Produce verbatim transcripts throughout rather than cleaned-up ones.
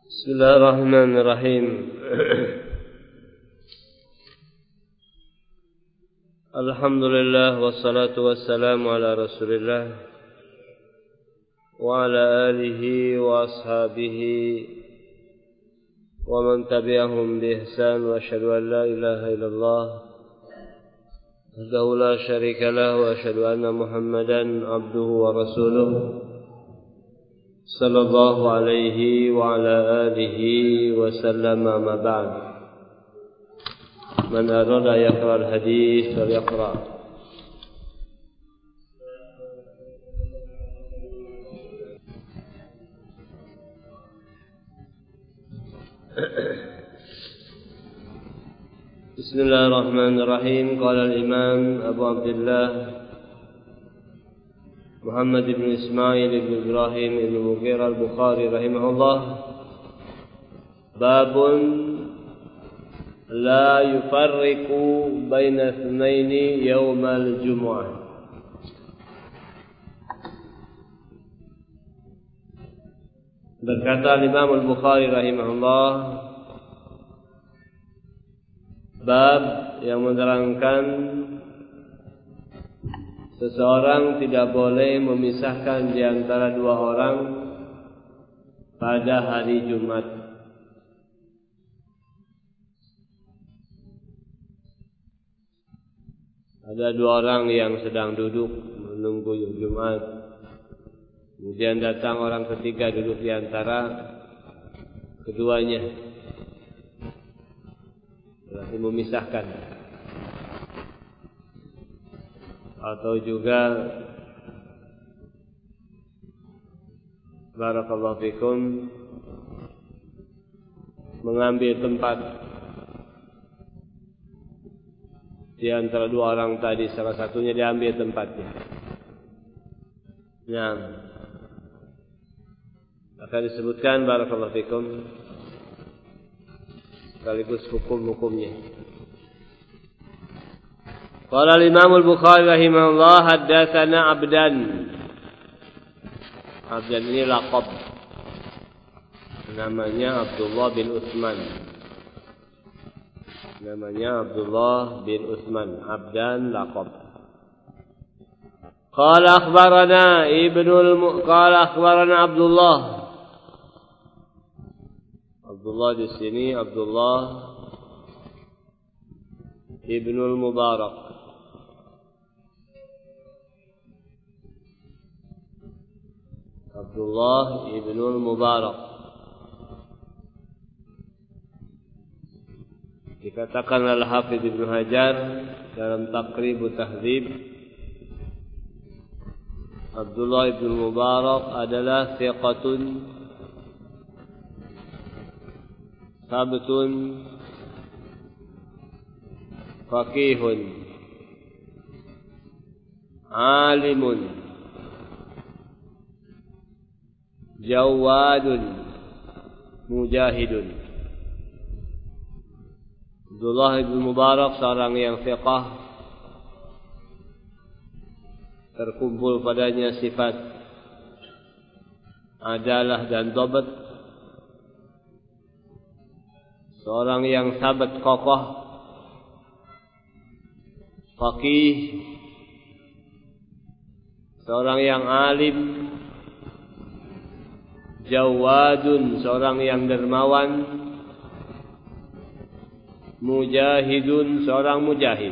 Bismillahirrahmanirrahim. Alhamdulillah wassalatu wassalamu ala Rasulillah wa ala alihi wa ashabihi wa man tabi'ahum bi ihsan wa asyhadu an la ilaha illallah wahdahu la syarika lah wa asyhadu anna Muhammadan abduhu wa rasuluh sallallahu alaihi wa ala alihi wa sallam. Ma ba'd. Man arada yaqra al-hadith falyaqra. Bismillahirrahmanirrahim. Qala al-imam Abu Abdullah Muhammad ibn Ismail ibn Ibrahim ibn Mughirah al-Bukhari rahimahullah, babun la yufarriqu baina ithnaini yawmal jumu'ah. Berkata Imam al-Bukhari rahimahullah, bab yang menerangkan seseorang tidak boleh memisahkan di antara dua orang pada hari Jumat. Ada dua orang yang sedang duduk menunggu Jumat. Kemudian datang orang ketiga duduk di antara keduanya. Berarti memisahkan. Atau juga barakallahu fikum mengambil tempat di antara dua orang tadi, salah satunya diambil tempatnya. Nah, akan disebutkan barakallahu fikum sekaligus hukum-hukumnya. Qala al-Imam al-Bukhari rahimahullah, haddatsana Abdan. Abdan ini laqab. Namanya Abdullah bin Utsman. Namanya Abdullah bin Utsman. Abdan laqab. Qala akhbarana Ibnu qala akhbarana Abdullah. Abdullah di sini Abdullah Ibnu Mubarak. Abdullah ibn Mubarak dikatakan Al-Hafidz Ibnu Hajar dalam Taqrib Tahdzib, Abdullah ibn Mubarak adalah thiqatun sabtun faqihun alimun jawadun mujahidun. Abdullah ibn Mubarak seorang yang fiqah, terkumpul padanya sifat adalah dan dhabt. Seorang yang sabat kokoh, faqih, seorang yang alim, jawadun, seorang yang dermawan, mujahidun, seorang mujahid.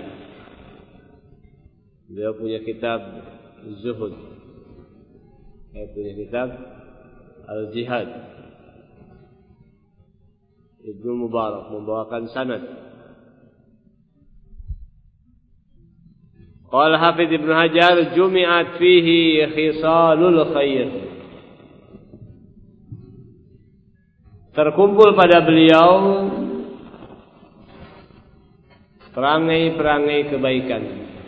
Dia punya kitab Zuhud, dia punya kitab Al-Jihad. Ibnu Mubarak membawakan sanad. Qala Hafidz Ibnu Hajar, jumi'at fihi khisalul khair. Terkumpul pada beliau perangai-perangai kebaikan.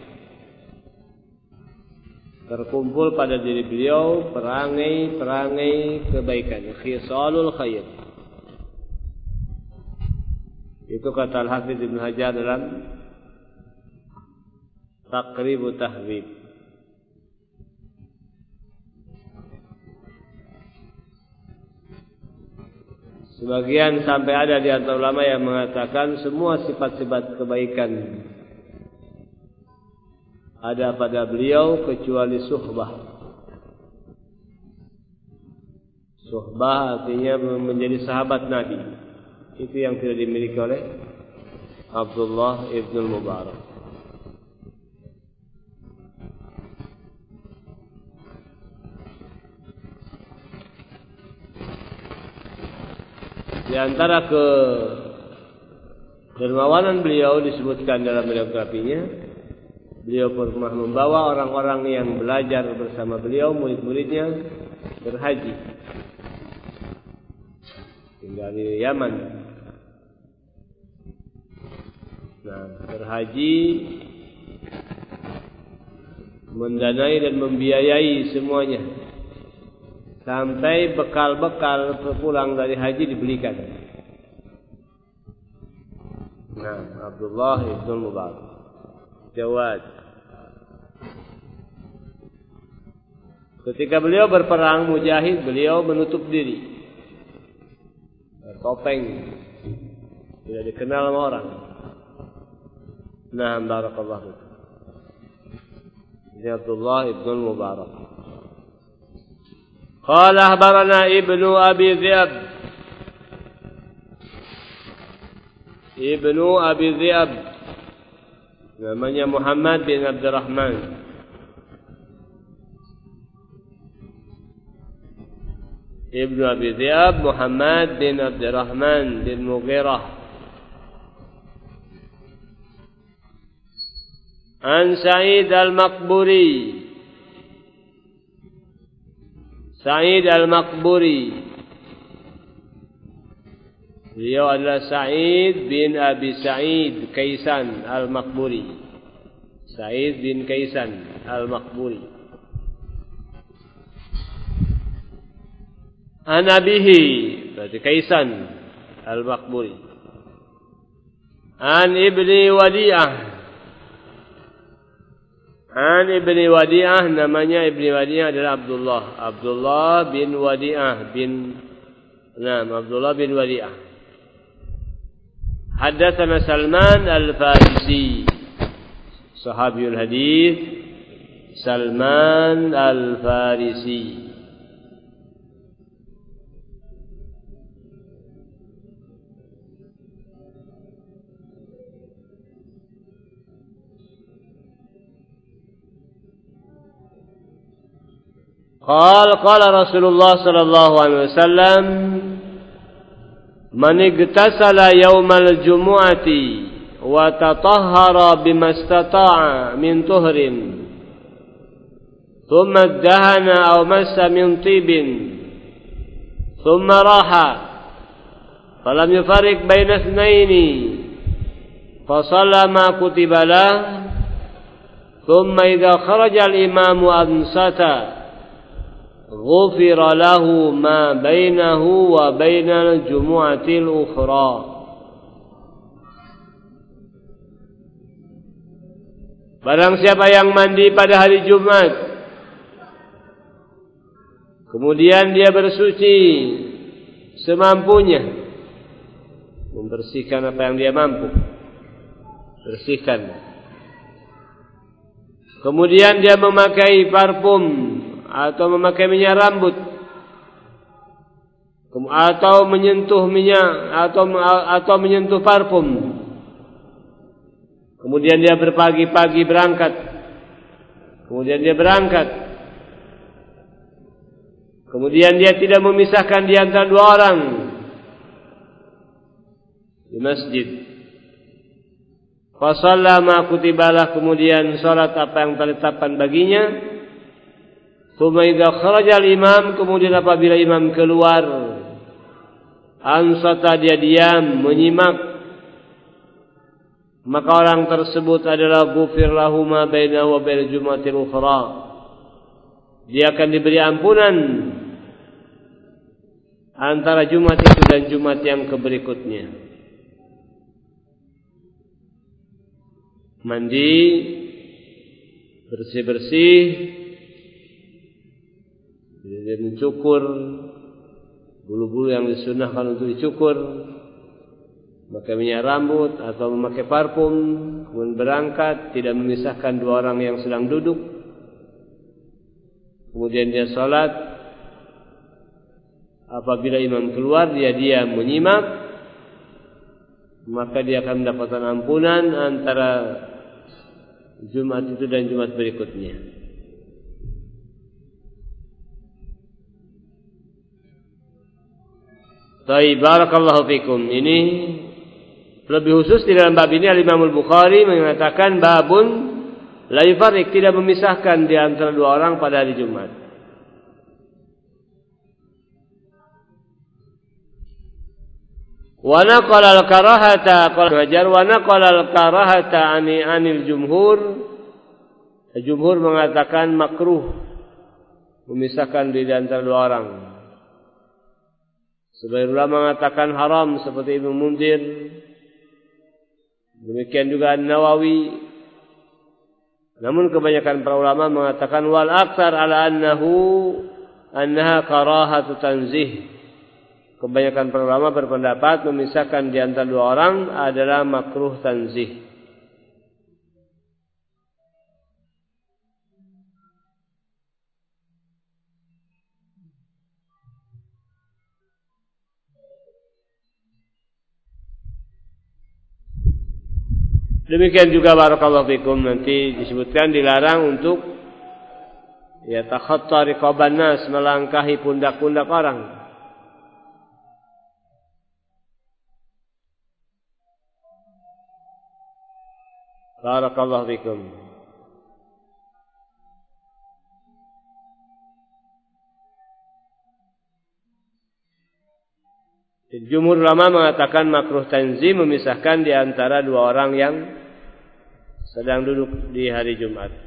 Terkumpul pada diri beliau perangai-perangai kebaikan. Khisalul khair. Itu kata Al-Hafidz Ibnu Hajar dalam Taqrib Tahdzib. Sebagian sampai ada di antara ulama yang mengatakan semua sifat-sifat kebaikan ada pada beliau kecuali suhbah. Suhbah artinya menjadi sahabat Nabi. Itu yang tidak dimiliki oleh Abdullah ibn Mubarak. Di antara ke dermawanan beliau disebutkan dalam biografinya, beliau pernah membawa orang-orang yang belajar bersama beliau, murid-muridnya, berhaji tinggal di Yaman. Nah, berhaji mendanai dan membiayai semuanya, sampai bekal-bekal pulang dari haji dibelikan. Nah, Abdullah ibn Mubarak Jawad. Ketika beliau berperang mujahid, beliau menutup diri, topeng, tidak dikenal sama orang. Nah, barakallahu. Ini Abdullah ibn Mubarak. قال أخبرنا ابن أبي ذئب ابن أبي ذئب namanya Muhammad bin Abdurrahman. Ibnu Abi Dhi'ab Muhammad bin Abdurrahman bin Mughirah an Sa'id al-Maqburi. Sa'id al-Maqburi, beliau adalah Sa'id bin Abi Sa'id Kaisan al-Maqburi. Sa'id bin Kaisan al-Maqburi. An abihi, berarti Kaisan al-Maqburi. An ibni Wadi'ah. An ibni Wadi'ah, namanya ibni Wadi'ah adalah Abdullah. Abdullah bin Wadi'ah bin Naam, Abdullah bin Wadi'ah. Haddatsana Salman al-Farisi, sahabiyul hadis Salman al-Farisi. قال قال رسول الله صلى الله عليه وسلم من اغتسل يوم الجمعة وتطهر بما استطاع من طهر ثم ادهن أو مس من طيب ثم راح فلم يفرق بين اثنين فصلى ما كتب له ثم إذا خرج الإمام أنصت غفر له ما بينه وبين الجمعة الأخرى. Barang siapa yang mandi pada hari Jumat, kemudian dia bersuci semampunya, membersihkan apa yang dia mampu bersihkan, kemudian dia memakai parfum atau memakai minyak rambut, atau menyentuh minyak atau atau menyentuh parfum, kemudian dia berpagi-pagi berangkat, kemudian dia berangkat, kemudian dia tidak memisahkan di antara dua orang di masjid. Fa shalla ma kutibalah, kemudian salat apa yang ditetapkan baginya. Tsumma idza kharajal imam, kemudian apabila imam keluar, ansata, dia diam menyimak, maka orang tersebut adalah ghufir lahu ma bainahu wa bainal jumu'atil ukhra, dia akan diberi ampunan antara Jumat itu dan Jumat yang keberikutnya. Mandi, bersih-bersih, dia mencukur, bulu-bulu yang disunahkan untuk dicukur, memakai minyak rambut atau memakai parfum, kemudian berangkat tidak memisahkan dua orang yang sedang duduk, kemudian dia salat, apabila imam keluar dia diam menyimak, maka dia akan mendapatkan ampunan antara Jumat itu dan Jumat berikutnya. Baik, barakallahu fikum. Ini lebih khusus di dalam bab ini Imam Al-Bukhari mengatakan babun la yufarriq, tidak memisahkan di antara dua orang pada hari Jumat. Wa naqala al-karahata qala Hajar wa naqala al-karahata ani anil jumhur. Jumhur mengatakan makruh memisahkan di antara dua orang. Sebagian ulama mengatakan haram seperti Ibnu Munzir. Demikian juga An-Nawawi. Namun kebanyakan para ulama mengatakan wal aktsar ala annahu annaha karahatu tanzih. Kebanyakan para ulama berpendapat memisahkan di antara dua orang adalah makruh tanzih. Demikian juga barakallahu fikum, nanti disebutkan dilarang untuk ya takhatta riqaban nas, melangkahi pundak-pundak orang. Barakallahu fikum. Jumhur ulama mengatakan makruh tanzim, memisahkan di antara dua orang yang sedang duduk di hari Jumat.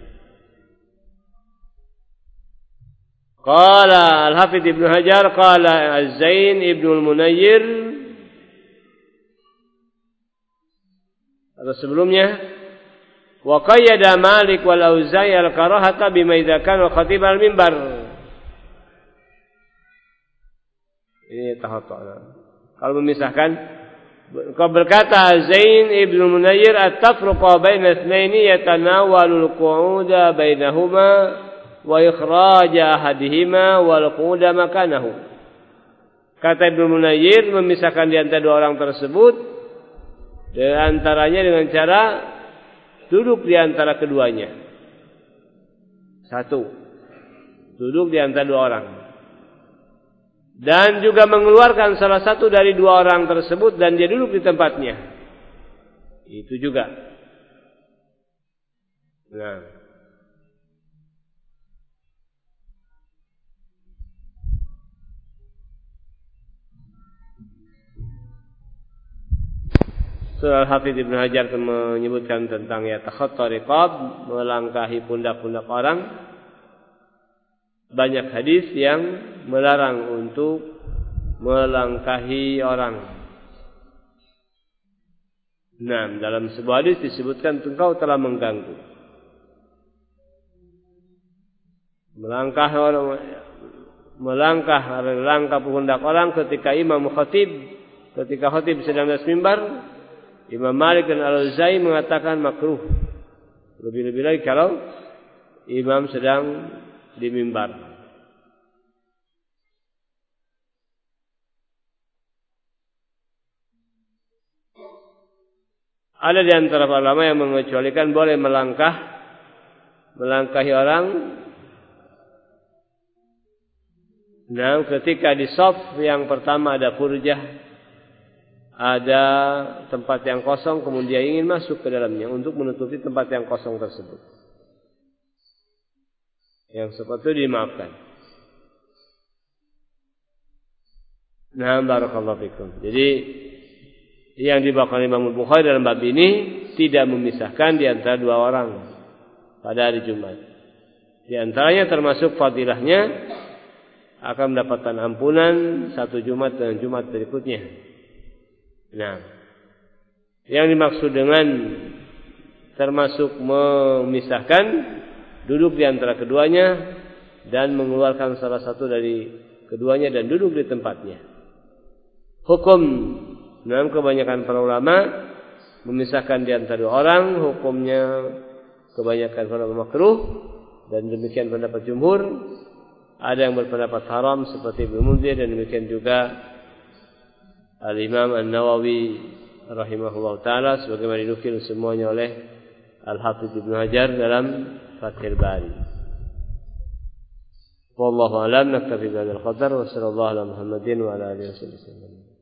Qala Al-Hafidz Ibnu Hajar qala Az-Zain Ibnu Al-Munayyir, atau sebelumnya wa qayyada Malik wal Auza'i al-karahata bima idza kana khatib al-mimbar. Ini tahatta. Kalau memisahkan, kau berkata Zain Ibnu Munayyir at-tafruqa baina itsnaini yatanawalu al-qu'uda bainahuma wa ikhraja ahadihima wal qu'uda makanahu. Kata Ibnu Munayyir, memisahkan di antara dua orang tersebut di antaranya dengan cara duduk di antara keduanya. Satu, duduk di antara dua orang. Dan juga mengeluarkan salah satu dari dua orang tersebut dan dia duduk di tempatnya. Itu juga. Nah. Surah Al-Hafidz Ibnu Hajar menyebutkan tentang ya takhatta riqab, melangkahi pundak-pundak orang. Banyak hadis yang melarang untuk melangkahi orang. Nah, dalam sebuah hadis disebutkan engkau telah mengganggu. Melangkah orang, melangkah langkah pundak orang ketika imam khatib, ketika khatib sedang di atas mimbar. Imam Malik dan Al-Auza'i mengatakan makruh. Lebih-lebih lagi kalau imam sedang di mimbar. Ada di antara ulama yang mengecualikan boleh melangkah, melangkahi orang. Nah, ketika di shaf yang pertama ada furjah, ada tempat yang kosong, kemudian ingin masuk ke dalamnya untuk menutupi tempat yang kosong tersebut. Yang seperti itu dimaafkan. Nah, barakallahu fikum. Jadi yang dibawakan Imam Bukhari dalam bab ini tidak memisahkan di antara dua orang pada hari Jumat. Di antaranya termasuk fadilahnya akan mendapatkan ampunan satu Jumat dan Jumat berikutnya. Nah, yang dimaksud dengan termasuk memisahkan, duduk di antara keduanya dan mengeluarkan salah satu dari keduanya dan duduk di tempatnya. Hukum dalam kebanyakan para ulama memisahkan di antara dua orang, hukumnya kebanyakan para ulama makruh dan demikian pendapat jumhur. Ada yang berpendapat haram seperti Ibnu Munzir dan demikian juga Al-Imam An-Nawawi rahimahullah ta'ala sebagaimana dinukil semuanya oleh Al-Hafidz Ibnu Hajar dalam Fathul Bari. Wallahu a'lam, naktafi bihadzal qadar wa sallallahu ala Muhammadin wa ala alihi wasallam.